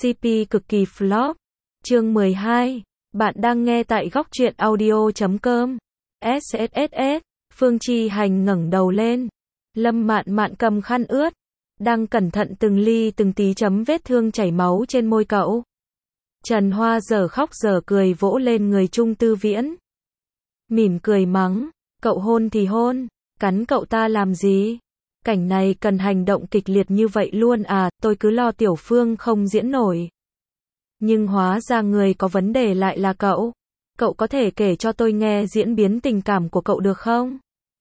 CP cực kỳ flop. Chương 12. Bạn đang nghe tại góc truyện audio.com. SSSS. Phương Chi Hành ngẩng đầu lên. Lâm Mạn Mạn cầm khăn ướt, đang cẩn thận từng ly từng tí chấm vết thương chảy máu trên môi cậu. Trần Hoa giờ khóc giờ cười vỗ lên người Trung Tư Viễn. Mỉm cười mắng, cậu hôn thì hôn, cắn cậu ta làm gì? Cảnh này cần hành động kịch liệt như vậy luôn à, tôi cứ lo Tiểu Phương không diễn nổi. Nhưng hóa ra người có vấn đề lại là cậu. Cậu có thể kể cho tôi nghe diễn biến tình cảm của cậu được không?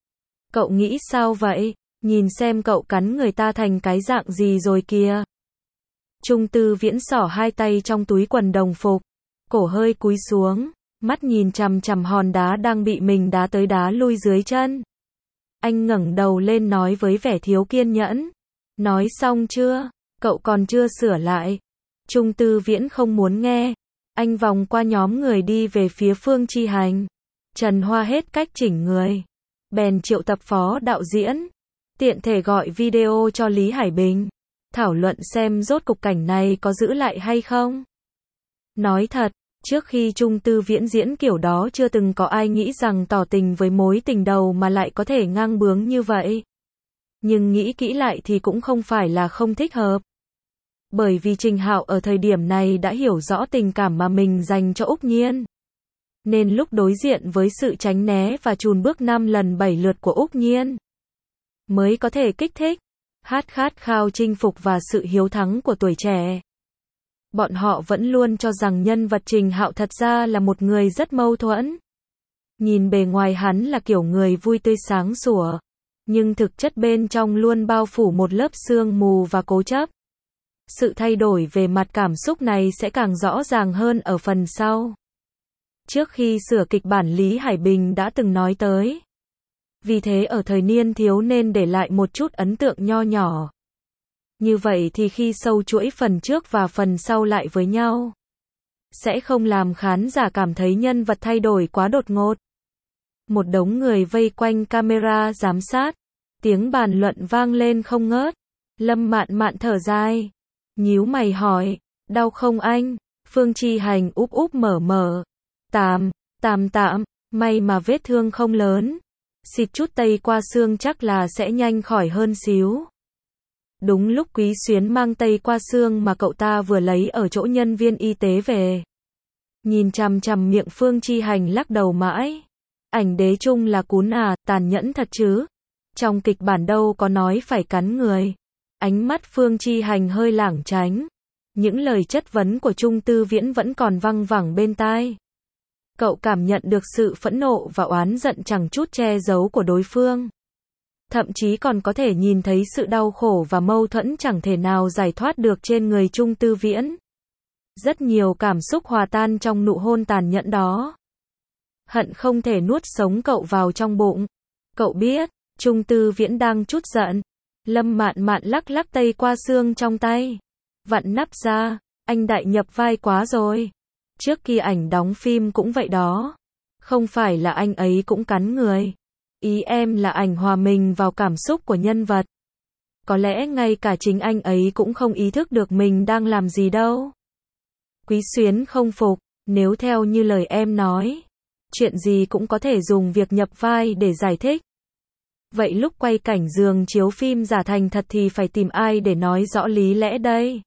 Cậu nghĩ sao vậy? Nhìn xem cậu cắn người ta thành cái dạng gì rồi kìa. Trung Tư Viễn xỏ hai tay trong túi quần đồng phục, cổ hơi cúi xuống, mắt nhìn chằm chằm hòn đá đang bị mình đá tới đá lui dưới chân. Anh ngẩng đầu lên nói với vẻ thiếu kiên nhẫn. Nói xong chưa? Cậu còn chưa sửa lại. Trung Tư Viễn không muốn nghe. Anh vòng qua nhóm người đi về phía Phương Chi Hành. Trần Hoa hết cách chỉnh người, bèn triệu tập phó đạo diễn, tiện thể gọi video cho Lý Hải Bình, thảo luận xem rốt cục cảnh này có giữ lại hay không. Nói thật, trước khi Trung Tư Viễn diễn kiểu đó chưa từng có ai nghĩ rằng tỏ tình với mối tình đầu mà lại có thể ngang bướng như vậy. Nhưng nghĩ kỹ lại thì cũng không phải là không thích hợp. Bởi vì Trình Hạo ở thời điểm này đã hiểu rõ tình cảm mà mình dành cho Úc Nhiên. Nên lúc đối diện với sự tránh né và chùn bước 5 lần 7 lượt của Úc Nhiên, mới có thể kích thích, khát khao chinh phục và sự hiếu thắng của tuổi trẻ. Bọn họ vẫn luôn cho rằng nhân vật Trình Hạo thật ra là một người rất mâu thuẫn. Nhìn bề ngoài hắn là kiểu người vui tươi sáng sủa, nhưng thực chất bên trong luôn bao phủ một lớp sương mù và cố chấp. Sự thay đổi về mặt cảm xúc này sẽ càng rõ ràng hơn ở phần sau. Trước khi sửa kịch bản Lý Hải Bình đã từng nói tới. Vì thế ở thời niên thiếu nên để lại một chút ấn tượng nho nhỏ. Như vậy thì khi sâu chuỗi phần trước và phần sau lại với nhau, sẽ không làm khán giả cảm thấy nhân vật thay đổi quá đột ngột. Một đống người vây quanh camera giám sát, tiếng bàn luận vang lên không ngớt. Lâm Mạn Mạn thở dài, nhíu mày hỏi, đau không anh? Phương Chi Hành úp úp mở mở, tạm, may mà vết thương không lớn. Xịt chút tây qua xương chắc là sẽ nhanh khỏi hơn xíu. Đúng lúc Quý Xuyến mang tây qua xương mà cậu ta vừa lấy ở chỗ nhân viên y tế về. Nhìn chằm chằm miệng Phương Chi Hành lắc đầu mãi. Ảnh đế chung là cún à, tàn nhẫn thật chứ. Trong kịch bản đâu có nói phải cắn người. Ánh mắt Phương Chi Hành hơi lảng tránh. Những lời chất vấn của Trung Tư Viễn vẫn còn văng vẳng bên tai. Cậu cảm nhận được sự phẫn nộ và oán giận chẳng chút che giấu của đối phương. Thậm chí còn có thể nhìn thấy sự đau khổ và mâu thuẫn chẳng thể nào giải thoát được trên người Trung Tư Viễn. Rất nhiều cảm xúc hòa tan trong nụ hôn tàn nhẫn đó. Hận không thể nuốt sống cậu vào trong bụng. Cậu biết, Trung Tư Viễn đang chút giận. Lâm Mạn Mạn lắc tây qua xương trong tay. Vặn nắp ra, anh đại nhập vai quá rồi. Trước khi ảnh đóng phim cũng vậy đó. Không phải là anh ấy cũng cắn người. Ý em là ảnh hòa mình vào cảm xúc của nhân vật. Có lẽ ngay cả chính anh ấy cũng không ý thức được mình đang làm gì đâu. Quý Xuyến không phục, nếu theo như lời em nói, chuyện gì cũng có thể dùng việc nhập vai để giải thích. Vậy lúc quay cảnh giường chiếu phim giả thành thật thì phải tìm ai để nói rõ lý lẽ đây?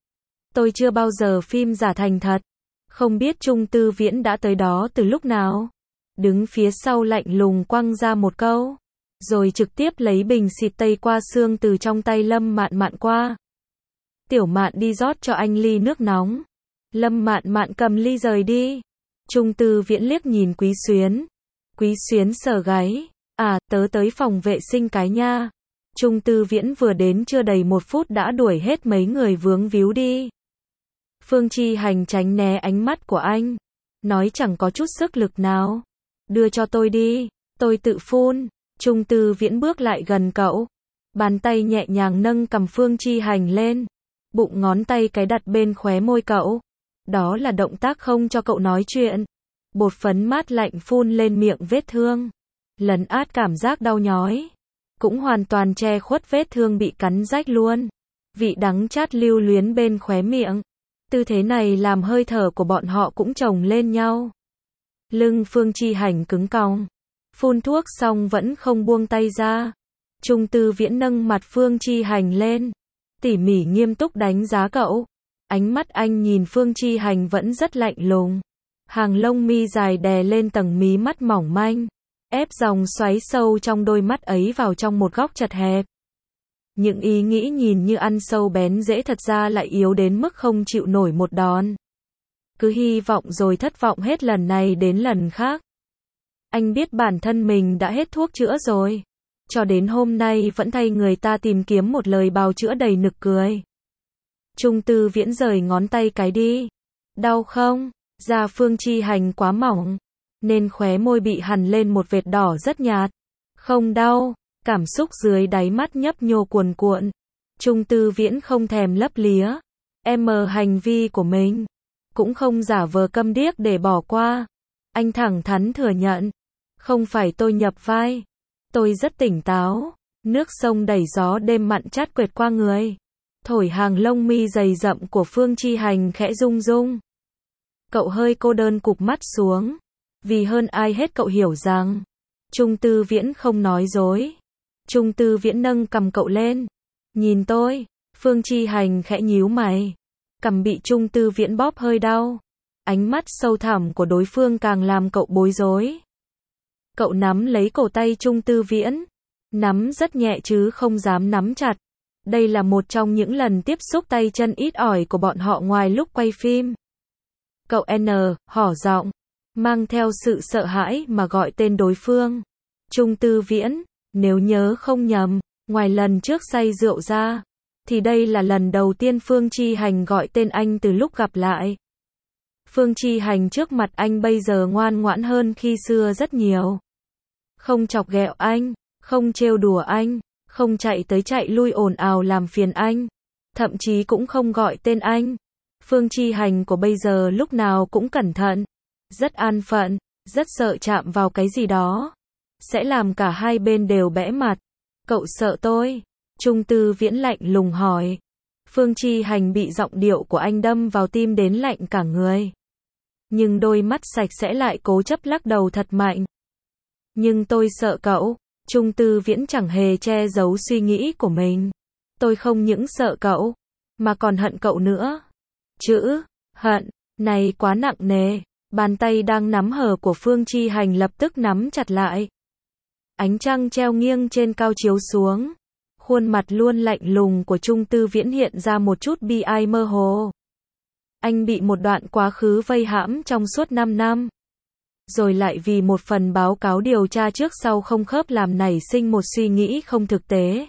Tôi chưa bao giờ phim giả thành thật. Không biết Trung Tư Viễn đã tới đó từ lúc nào. Đứng phía sau lạnh lùng quăng ra một câu, rồi trực tiếp lấy bình xịt tây qua xương từ trong tay Lâm Mạn Mạn qua. Tiểu Mạn đi rót cho anh ly nước nóng. Lâm Mạn Mạn cầm ly rời đi. Trung Tư Viễn liếc nhìn Quý Xuyến. Quý Xuyến sờ gáy. À, tớ tới phòng vệ sinh cái nha. Trung Tư Viễn vừa đến chưa đầy 1 phút đã đuổi hết mấy người vướng víu đi. Phương Chi Hành tránh né ánh mắt của anh, nói chẳng có chút sức lực nào. Đưa cho tôi đi, tôi tự phun. Trung Tư Viễn bước lại gần cậu, bàn tay nhẹ nhàng nâng cầm Phương Chi Hành lên, bụng ngón tay cái đặt bên khóe môi cậu. Đó là động tác không cho cậu nói chuyện. Bột phấn mát lạnh phun lên miệng vết thương, lấn át cảm giác đau nhói, cũng hoàn toàn che khuất vết thương bị cắn rách luôn. Vị đắng chát lưu luyến bên khóe miệng, Tư thế này làm hơi thở của bọn họ cũng chồng lên nhau. Lưng Phương Chi Hành cứng cong. Phun thuốc xong vẫn không buông tay ra. Trung Tư Viễn nâng mặt Phương Chi Hành lên. Tỉ mỉ nghiêm túc đánh giá cậu. Ánh mắt anh nhìn Phương Chi Hành vẫn rất lạnh lùng. Hàng lông mi dài đè lên tầng mí mắt mỏng manh. Ép dòng xoáy sâu trong đôi mắt ấy vào trong một góc chật hẹp. Những ý nghĩ nhìn như ăn sâu bén rễ thật ra lại yếu đến mức không chịu nổi một đòn. Cứ hy vọng rồi thất vọng hết lần này đến lần khác. Anh biết bản thân mình đã hết thuốc chữa rồi. Cho đến hôm nay vẫn thay người ta tìm kiếm một lời bào chữa đầy nực cười. Trung Tư Viễn rời ngón tay cái đi. Đau không? Da Phương Chi Hành quá mỏng, nên khóe môi bị hằn lên một vệt đỏ rất nhạt. Không đau. Cảm xúc dưới đáy mắt nhấp nhô cuồn cuộn. Trung Tư Viễn không thèm lấp lía. Hành vi của mình. Cũng không giả vờ câm điếc để bỏ qua. Anh thẳng thắn thừa nhận. Không phải tôi nhập vai. Tôi rất tỉnh táo. Nước sông đẩy gió đêm mặn chát quệt qua người. Thổi hàng lông mi dày rậm của Phương Chi Hành khẽ rung rung. Cậu hơi cô đơn cụp mắt xuống. Vì hơn ai hết cậu hiểu rằng Trung Tư Viễn không nói dối. Trung Tư Viễn nâng cầm cậu lên. Nhìn tôi. Phương Chi Hành khẽ nhíu mày. Cầm bị Trung Tư Viễn bóp hơi đau. Ánh mắt sâu thẳm của đối phương càng làm cậu bối rối. Cậu nắm lấy cổ tay Trung Tư Viễn. Nắm rất nhẹ chứ không dám nắm chặt. Đây là một trong những lần tiếp xúc tay chân ít ỏi của bọn họ ngoài lúc quay phim. Cậu hỏ giọng, mang theo sự sợ hãi mà gọi tên đối phương. Trung Tư Viễn, nếu nhớ không nhầm, ngoài lần trước say rượu ra, thì đây là lần đầu tiên Phương Chi Hành gọi tên anh từ lúc gặp lại. Phương Chi Hành trước mặt anh bây giờ ngoan ngoãn hơn khi xưa rất nhiều. Không chọc ghẹo anh, không trêu đùa anh, không chạy tới chạy lui ồn ào làm phiền anh, thậm chí cũng không gọi tên anh. Phương Chi Hành của bây giờ lúc nào cũng cẩn thận, rất an phận, rất sợ chạm vào cái gì đó sẽ làm cả hai bên đều bẽ mặt. Cậu sợ tôi? Trung Tư Viễn lạnh lùng hỏi. Phương Chi Hành bị giọng điệu của anh đâm vào tim đến lạnh cả người. Nhưng đôi mắt sạch sẽ lại cố chấp lắc đầu thật mạnh. Nhưng tôi sợ cậu. Trung Tư Viễn chẳng hề che giấu suy nghĩ của mình. Tôi không những sợ cậu, mà còn hận cậu nữa. Chữ hận này quá nặng nề. Bàn tay đang nắm hở của Phương Chi Hành lập tức nắm chặt lại. Ánh trăng treo nghiêng trên cao chiếu xuống. Khuôn mặt luôn lạnh lùng của Trung Tư Viễn hiện ra một chút bi ai mơ hồ. Anh bị một đoạn quá khứ vây hãm trong suốt 5 năm. Rồi lại vì một phần báo cáo điều tra trước sau không khớp làm nảy sinh một suy nghĩ không thực tế.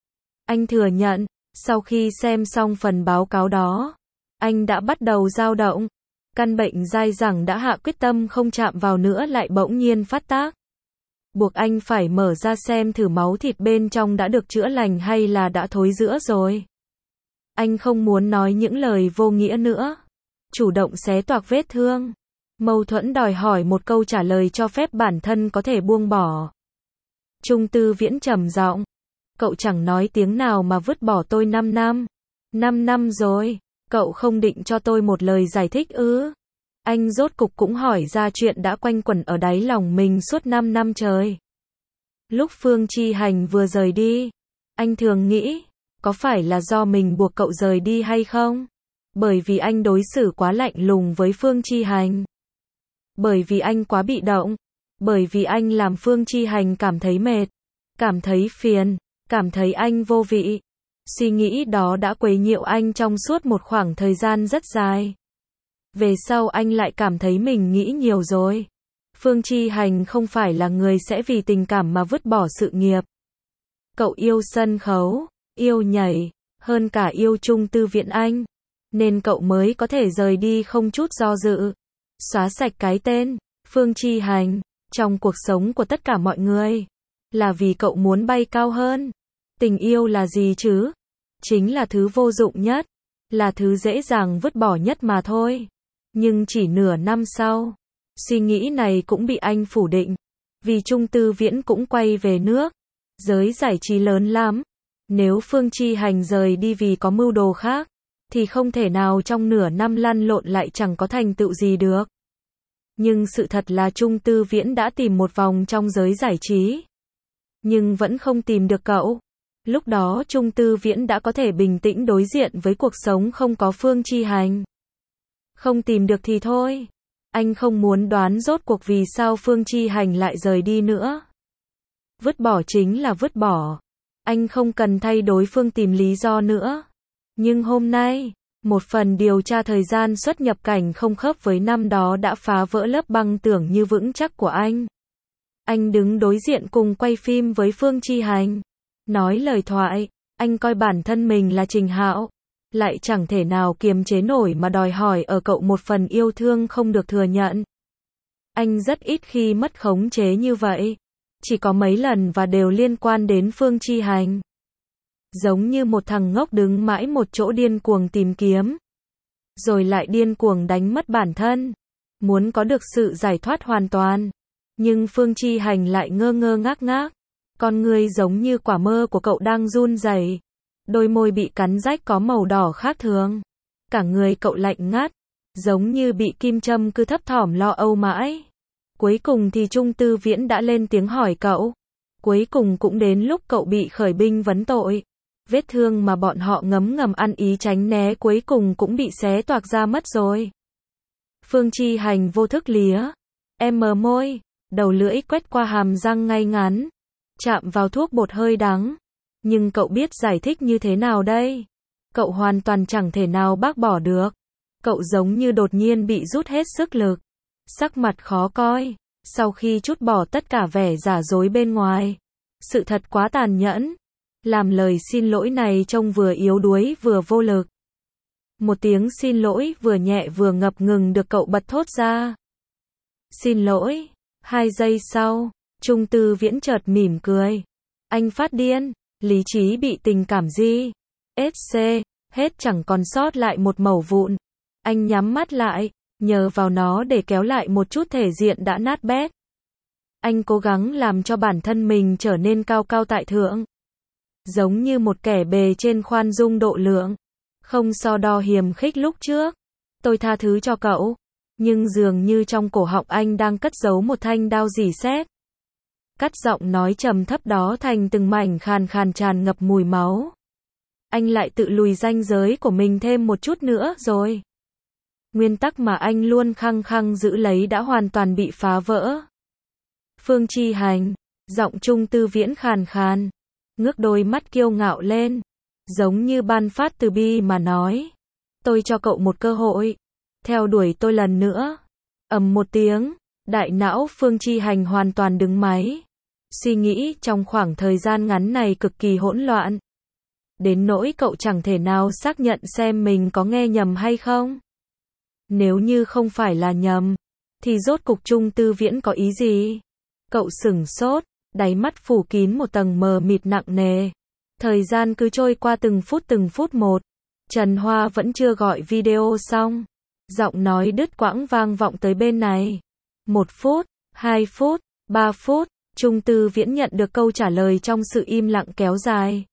Anh thừa nhận, sau khi xem xong phần báo cáo đó, anh đã bắt đầu dao động. Căn bệnh dai dẳng đã hạ quyết tâm không chạm vào nữa lại bỗng nhiên phát tác. Buộc anh phải mở ra xem thử máu thịt bên trong đã được chữa lành hay là đã thối rữa rồi. Anh không muốn nói những lời vô nghĩa nữa. Chủ động xé toạc vết thương. Mâu thuẫn đòi hỏi một câu trả lời cho phép bản thân có thể buông bỏ. Trung Tư Viễn trầm giọng. Cậu chẳng nói tiếng nào mà vứt bỏ tôi 5 năm. 5 năm rồi. Cậu không định cho tôi một lời giải thích ư? Anh rốt cục cũng hỏi ra chuyện đã quanh quẩn ở đáy lòng mình suốt 5 năm trời. Lúc Phương Chi Hành vừa rời đi, anh thường nghĩ, có phải là do mình buộc cậu rời đi hay không? Bởi vì anh đối xử quá lạnh lùng với Phương Chi Hành. Bởi vì anh quá bị động. Bởi vì anh làm Phương Chi Hành cảm thấy mệt, cảm thấy phiền, cảm thấy anh vô vị. Suy nghĩ đó đã quấy nhiễu anh trong suốt một khoảng thời gian rất dài. Về sau anh lại cảm thấy mình nghĩ nhiều rồi. Phương Chi Hành không phải là người sẽ vì tình cảm mà vứt bỏ sự nghiệp. Cậu yêu sân khấu, yêu nhảy, hơn cả yêu Trung Tư Viễn anh. Nên cậu mới có thể rời đi không chút do dự. Xóa sạch cái tên Phương Chi Hành trong cuộc sống của tất cả mọi người. Là vì cậu muốn bay cao hơn. Tình yêu là gì chứ? Chính là thứ vô dụng nhất. Là thứ dễ dàng vứt bỏ nhất mà thôi. Nhưng chỉ nửa năm sau, suy nghĩ này cũng bị anh phủ định. Vì Trung Tư Viễn cũng quay về nước. Giới giải trí lớn lắm. Nếu Phương Chi Hành rời đi vì có mưu đồ khác, thì không thể nào trong nửa năm lăn lộn lại chẳng có thành tựu gì được. Nhưng sự thật là Trung Tư Viễn đã tìm một vòng trong giới giải trí, nhưng vẫn không tìm được cậu. Lúc đó Trung Tư Viễn đã có thể bình tĩnh đối diện với cuộc sống không có Phương Chi Hành. Không tìm được thì thôi. Anh không muốn đoán rốt cuộc vì sao Phương Chi Hành lại rời đi nữa. Vứt bỏ chính là vứt bỏ. Anh không cần thay đối phương tìm lý do nữa. Nhưng hôm nay, một phần điều tra thời gian xuất nhập cảnh không khớp với năm đó đã phá vỡ lớp băng tưởng như vững chắc của anh. Anh đứng đối diện cùng quay phim với Phương Chi Hành. Nói lời thoại, anh coi bản thân mình là Trình Hạo. Lại chẳng thể nào kiềm chế nổi mà đòi hỏi ở cậu một phần yêu thương không được thừa nhận. Anh rất ít khi mất khống chế như vậy. Chỉ có mấy lần và đều liên quan đến Phương Chi Hành. Giống như một thằng ngốc đứng mãi một chỗ điên cuồng tìm kiếm. Rồi lại điên cuồng đánh mất bản thân. Muốn có được sự giải thoát hoàn toàn. Nhưng Phương Chi Hành lại ngơ ngơ ngác ngác. Con người giống như quả mơ của cậu đang run rẩy. Đôi môi bị cắn rách có màu đỏ khác thường. Cả người cậu lạnh ngắt. Giống như bị kim châm cứ thấp thỏm lo âu mãi. Cuối cùng thì Trung Tư Viễn đã lên tiếng hỏi cậu. Cuối cùng cũng đến lúc cậu bị khởi binh vấn tội. Vết thương mà bọn họ ngấm ngầm ăn ý tránh né cuối cùng cũng bị xé toạc ra mất rồi. Phương Chi Hành vô thức lía. Em mờ môi. Đầu lưỡi quét qua hàm răng ngay ngắn. Chạm vào thuốc bột hơi đắng. Nhưng cậu biết giải thích như thế nào đây? Cậu hoàn toàn chẳng thể nào bác bỏ được. Cậu giống như đột nhiên bị rút hết sức lực. Sắc mặt khó coi. Sau khi trút bỏ tất cả vẻ giả dối bên ngoài. Sự thật quá tàn nhẫn. Làm lời xin lỗi này trông vừa yếu đuối vừa vô lực. Một tiếng xin lỗi vừa nhẹ vừa ngập ngừng được cậu bật thốt ra. Xin lỗi. 2 giây sau, Trung Tư Viễn chợt mỉm cười. Anh phát điên. Lý trí bị tình cảm gì? SC, hết chẳng còn sót lại một mẩu vụn. Anh nhắm mắt lại, nhờ vào nó để kéo lại một chút thể diện đã nát bét. Anh cố gắng làm cho bản thân mình trở nên cao cao tại thượng. Giống như một kẻ bề trên khoan dung độ lượng. Không so đo hiềm khích lúc trước. Tôi tha thứ cho cậu. Nhưng dường như trong cổ họng anh đang cất giấu một thanh đao rỉ sét. Cắt giọng nói trầm thấp đó thành từng mảnh khàn khàn tràn ngập mùi máu. Anh lại tự lùi ranh giới của mình thêm một chút nữa rồi. Nguyên tắc mà anh luôn khăng khăng giữ lấy đã hoàn toàn bị phá vỡ. Phương Chi Hành, giọng Trung Tư Viễn khàn khàn, ngước đôi mắt kiêu ngạo lên, giống như ban phát từ bi mà nói. Tôi cho cậu một cơ hội. Theo đuổi tôi lần nữa. Ầm một tiếng, đại não Phương Chi Hành hoàn toàn đứng máy. Suy nghĩ trong khoảng thời gian ngắn này cực kỳ hỗn loạn. Đến nỗi cậu chẳng thể nào xác nhận xem mình có nghe nhầm hay không. Nếu như không phải là nhầm, thì rốt cục Trung Tư Viễn có ý gì? Cậu sửng sốt, đáy mắt phủ kín một tầng mờ mịt nặng nề. Thời gian cứ trôi qua từng phút một. Trần Hoa vẫn chưa gọi video xong. Giọng nói đứt quãng vang vọng tới bên này. 1 phút, 2 phút, 3 phút. Trung Tư Viễn nhận được câu trả lời trong sự im lặng kéo dài.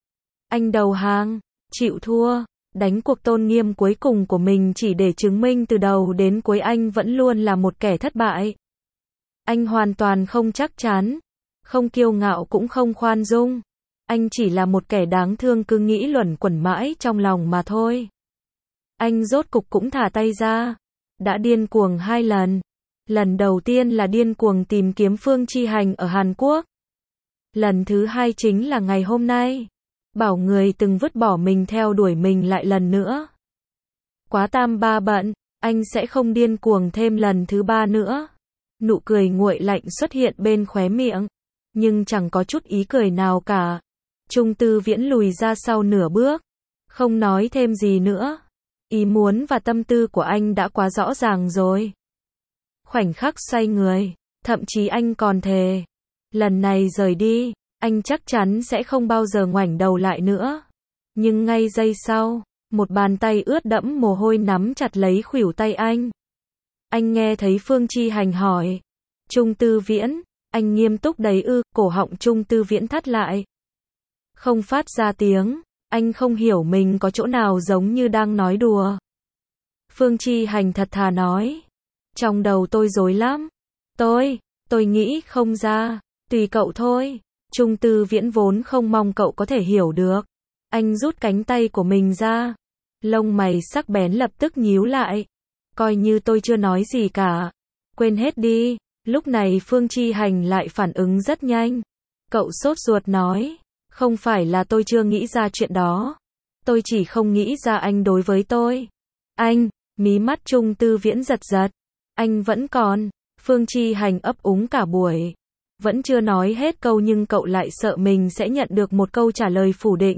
Anh đầu hàng, chịu thua, đánh cuộc tôn nghiêm cuối cùng của mình chỉ để chứng minh từ đầu đến cuối anh vẫn luôn là một kẻ thất bại. Anh hoàn toàn không chắc chắn, không kiêu ngạo cũng không khoan dung. Anh chỉ là một kẻ đáng thương cứ nghĩ luẩn quẩn mãi trong lòng mà thôi. Anh rốt cục cũng thả tay ra. Đã điên cuồng 2 lần. Lần đầu tiên là điên cuồng tìm kiếm Phương Chi Hành ở Hàn Quốc. Lần thứ 2 chính là ngày hôm nay. Bảo người từng vứt bỏ mình theo đuổi mình lại lần nữa. Quá tam ba bận, anh sẽ không điên cuồng thêm lần thứ 3 nữa. Nụ cười nguội lạnh xuất hiện bên khóe miệng. Nhưng chẳng có chút ý cười nào cả. Trung Tư Viễn lùi ra sau nửa bước. Không nói thêm gì nữa. Ý muốn và tâm tư của anh đã quá rõ ràng rồi. Khoảnh khắc xoay người, thậm chí anh còn thề. Lần này rời đi, anh chắc chắn sẽ không bao giờ ngoảnh đầu lại nữa. Nhưng ngay giây sau, một bàn tay ướt đẫm mồ hôi nắm chặt lấy khuỷu tay anh. Anh nghe thấy Phương Chi Hành hỏi. Trung Tư Viễn, anh nghiêm túc đấy ư? Cổ họng Trung Tư Viễn thắt lại. Không phát ra tiếng, Anh không hiểu mình có chỗ nào giống như đang nói đùa. Phương Chi Hành thật thà nói. Trong đầu tôi rối lắm. Tôi nghĩ không ra. Tùy cậu thôi. Trung Tư Viễn vốn không mong cậu có thể hiểu được. Anh rút cánh tay của mình ra. Lông mày sắc bén lập tức nhíu lại. Coi như tôi chưa nói gì cả. Quên hết đi. Lúc này Phương Chi Hành lại phản ứng rất nhanh. Cậu sốt ruột nói. Không phải là tôi chưa nghĩ ra chuyện đó. Tôi chỉ không nghĩ ra anh đối với tôi. Anh, mí mắt Trung Tư Viễn giật giật. Anh vẫn còn. Phương Chi Hành ấp úng cả buổi. Vẫn chưa nói hết câu nhưng cậu lại sợ mình sẽ nhận được một câu trả lời phủ định.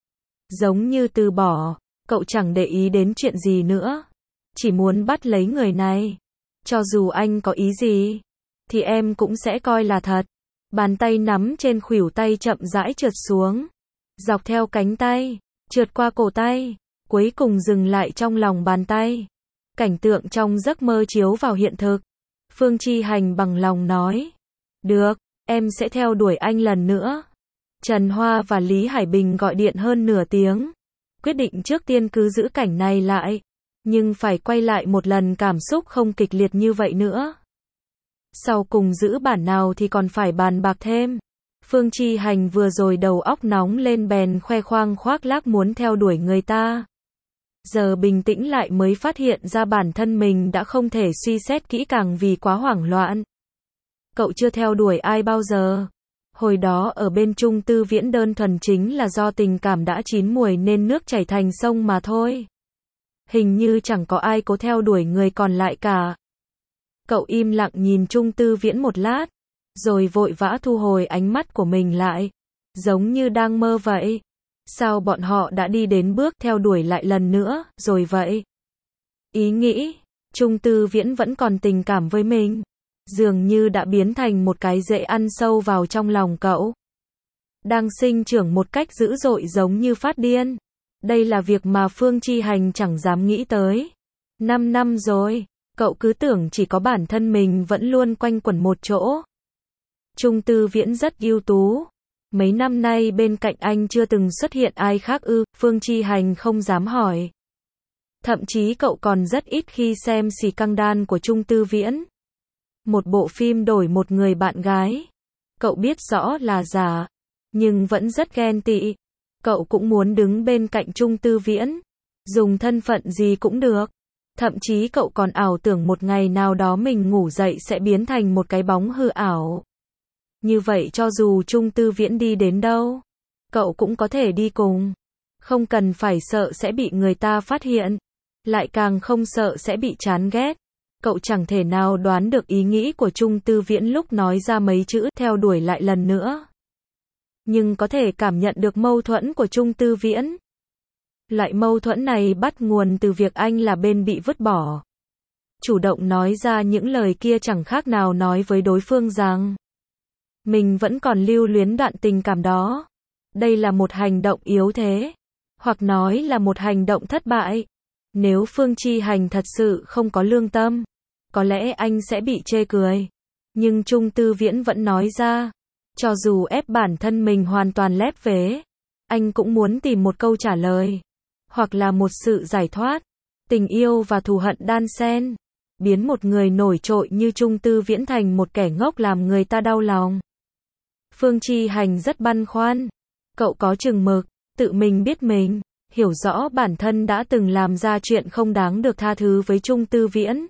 Giống như từ bỏ. Cậu chẳng để ý đến chuyện gì nữa. Chỉ muốn bắt lấy người này. Cho dù anh có ý gì, thì em cũng sẽ coi là thật. Bàn tay nắm trên khuỷu tay chậm rãi trượt xuống. Dọc theo cánh tay, trượt qua cổ tay, cuối cùng dừng lại trong lòng bàn tay. Cảnh tượng trong giấc mơ chiếu vào hiện thực. Phương Chi Hành bằng lòng nói. Được, em sẽ theo đuổi anh lần nữa. Trần Hoa và Lý Hải Bình gọi điện hơn nửa tiếng. Quyết định trước tiên cứ giữ cảnh này lại. Nhưng phải quay lại một lần cảm xúc không kịch liệt như vậy nữa. Sau cùng giữ bản nào thì còn phải bàn bạc thêm. Phương Chi Hành vừa rồi đầu óc nóng lên bèn khoe khoang khoác lác muốn theo đuổi người ta. Giờ bình tĩnh lại mới phát hiện ra bản thân mình đã không thể suy xét kỹ càng vì quá hoảng loạn. Cậu chưa theo đuổi ai bao giờ. Hồi đó ở bên Trung Tư Viễn đơn thuần chính là do tình cảm đã chín muồi nên nước chảy thành sông mà thôi. Hình như chẳng có ai cố theo đuổi người còn lại cả. Cậu im lặng nhìn Trung Tư Viễn một lát, rồi vội vã thu hồi ánh mắt của mình lại, giống như đang mơ vậy. Sao bọn họ đã đi đến bước theo đuổi lại lần nữa, rồi vậy? Ý nghĩ, Trung Tư Viễn vẫn còn tình cảm với mình, dường như đã biến thành một cái rễ ăn sâu vào trong lòng cậu. Đang sinh trưởng một cách dữ dội giống như phát điên. Đây là việc mà Phương Chi Hành chẳng dám nghĩ tới. 5 năm rồi, cậu cứ tưởng chỉ có bản thân mình vẫn luôn quanh quẩn một chỗ. Trung Tư Viễn rất ưu tú. Mấy năm nay bên cạnh anh chưa từng xuất hiện ai khác ư? Phương Chi Hành không dám hỏi. Thậm chí cậu còn rất ít khi xem xì căng đan của Trung Tư Viễn. Một bộ phim đổi một người bạn gái. Cậu biết rõ là giả, nhưng vẫn rất ghen tị. Cậu cũng muốn đứng bên cạnh Trung Tư Viễn. Dùng thân phận gì cũng được. Thậm chí cậu còn ảo tưởng một ngày nào đó mình ngủ dậy sẽ biến thành một cái bóng hư ảo. Như vậy cho dù Trung Tư Viễn đi đến đâu, cậu cũng có thể đi cùng. Không cần phải sợ sẽ bị người ta phát hiện. Lại càng không sợ sẽ bị chán ghét. Cậu chẳng thể nào đoán được ý nghĩ của Trung Tư Viễn lúc nói ra mấy chữ theo đuổi lại lần nữa. Nhưng có thể cảm nhận được mâu thuẫn của Trung Tư Viễn. Loại mâu thuẫn này bắt nguồn từ việc anh là bên bị vứt bỏ. Chủ động nói ra những lời kia chẳng khác nào nói với đối phương rằng mình vẫn còn lưu luyến đoạn tình cảm đó. Đây là một hành động yếu thế, hoặc nói là một hành động thất bại. Nếu Phương Chi Hành thật sự không có lương tâm, có lẽ anh sẽ bị chê cười. Nhưng Trung Tư Viễn vẫn nói ra, cho dù ép bản thân mình hoàn toàn lép vế, anh cũng muốn tìm một câu trả lời, hoặc là một sự giải thoát. Tình yêu và thù hận đan xen, biến một người nổi trội như Trung Tư Viễn thành một kẻ ngốc làm người ta đau lòng. Phương Chi Hành rất băn khoăn. Cậu có chừng mực, tự mình biết mình, hiểu rõ bản thân đã từng làm ra chuyện không đáng được tha thứ với Trung Tư Viễn.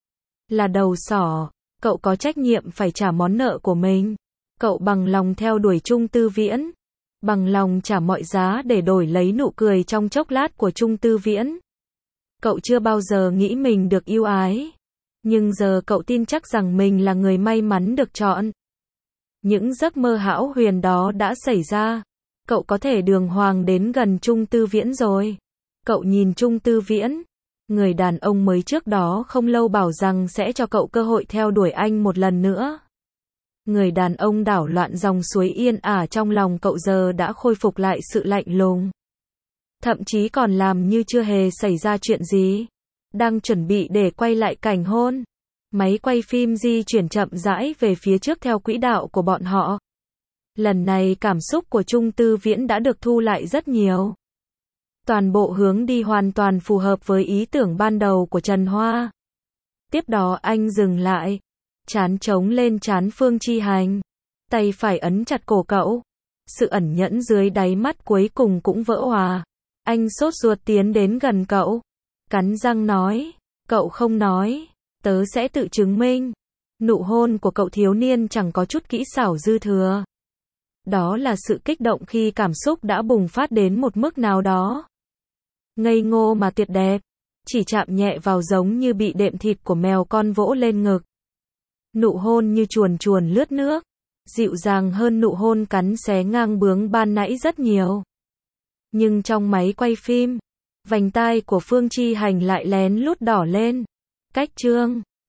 Là đầu sỏ, cậu có trách nhiệm phải trả món nợ của mình. Cậu bằng lòng theo đuổi Trung Tư Viễn, bằng lòng trả mọi giá để đổi lấy nụ cười trong chốc lát của Trung Tư Viễn. Cậu chưa bao giờ nghĩ mình được yêu ái, nhưng giờ cậu tin chắc rằng mình là người may mắn được chọn. Những giấc mơ hão huyền đó đã xảy ra. Cậu có thể đường hoàng đến gần Trung Tư Viễn rồi. Cậu nhìn Trung Tư Viễn, người đàn ông mới trước đó không lâu bảo rằng sẽ cho cậu cơ hội theo đuổi anh một lần nữa. Người đàn ông đảo loạn dòng suối yên ả trong lòng cậu giờ đã khôi phục lại sự lạnh lùng. Thậm chí còn làm như chưa hề xảy ra chuyện gì. Đang chuẩn bị để quay lại cảnh hôn. Máy quay phim di chuyển chậm rãi về phía trước theo quỹ đạo của bọn họ. Lần này cảm xúc của Trung Tư Viễn đã được thu lại rất nhiều. Toàn bộ hướng đi hoàn toàn phù hợp với ý tưởng ban đầu của Trần Hoa. Tiếp đó anh dừng lại, trán trống lên trán Phương Chi Hành, tay phải ấn chặt cổ cậu. Sự ẩn nhẫn dưới đáy mắt cuối cùng cũng vỡ òa. Anh sốt ruột tiến đến gần cậu, cắn răng nói, cậu không nói, tớ sẽ tự chứng minh. Nụ hôn của cậu thiếu niên chẳng có chút kỹ xảo dư thừa. Đó là sự kích động khi cảm xúc đã bùng phát đến một mức nào đó. Ngây ngô mà tuyệt đẹp, chỉ chạm nhẹ vào giống như bị đệm thịt của mèo con vỗ lên ngực. Nụ hôn như chuồn chuồn lướt nước, dịu dàng hơn nụ hôn cắn xé ngang bướng ban nãy rất nhiều. Nhưng trong máy quay phim, vành tai của Phương Chi Hành lại lén lút đỏ lên. Cách chương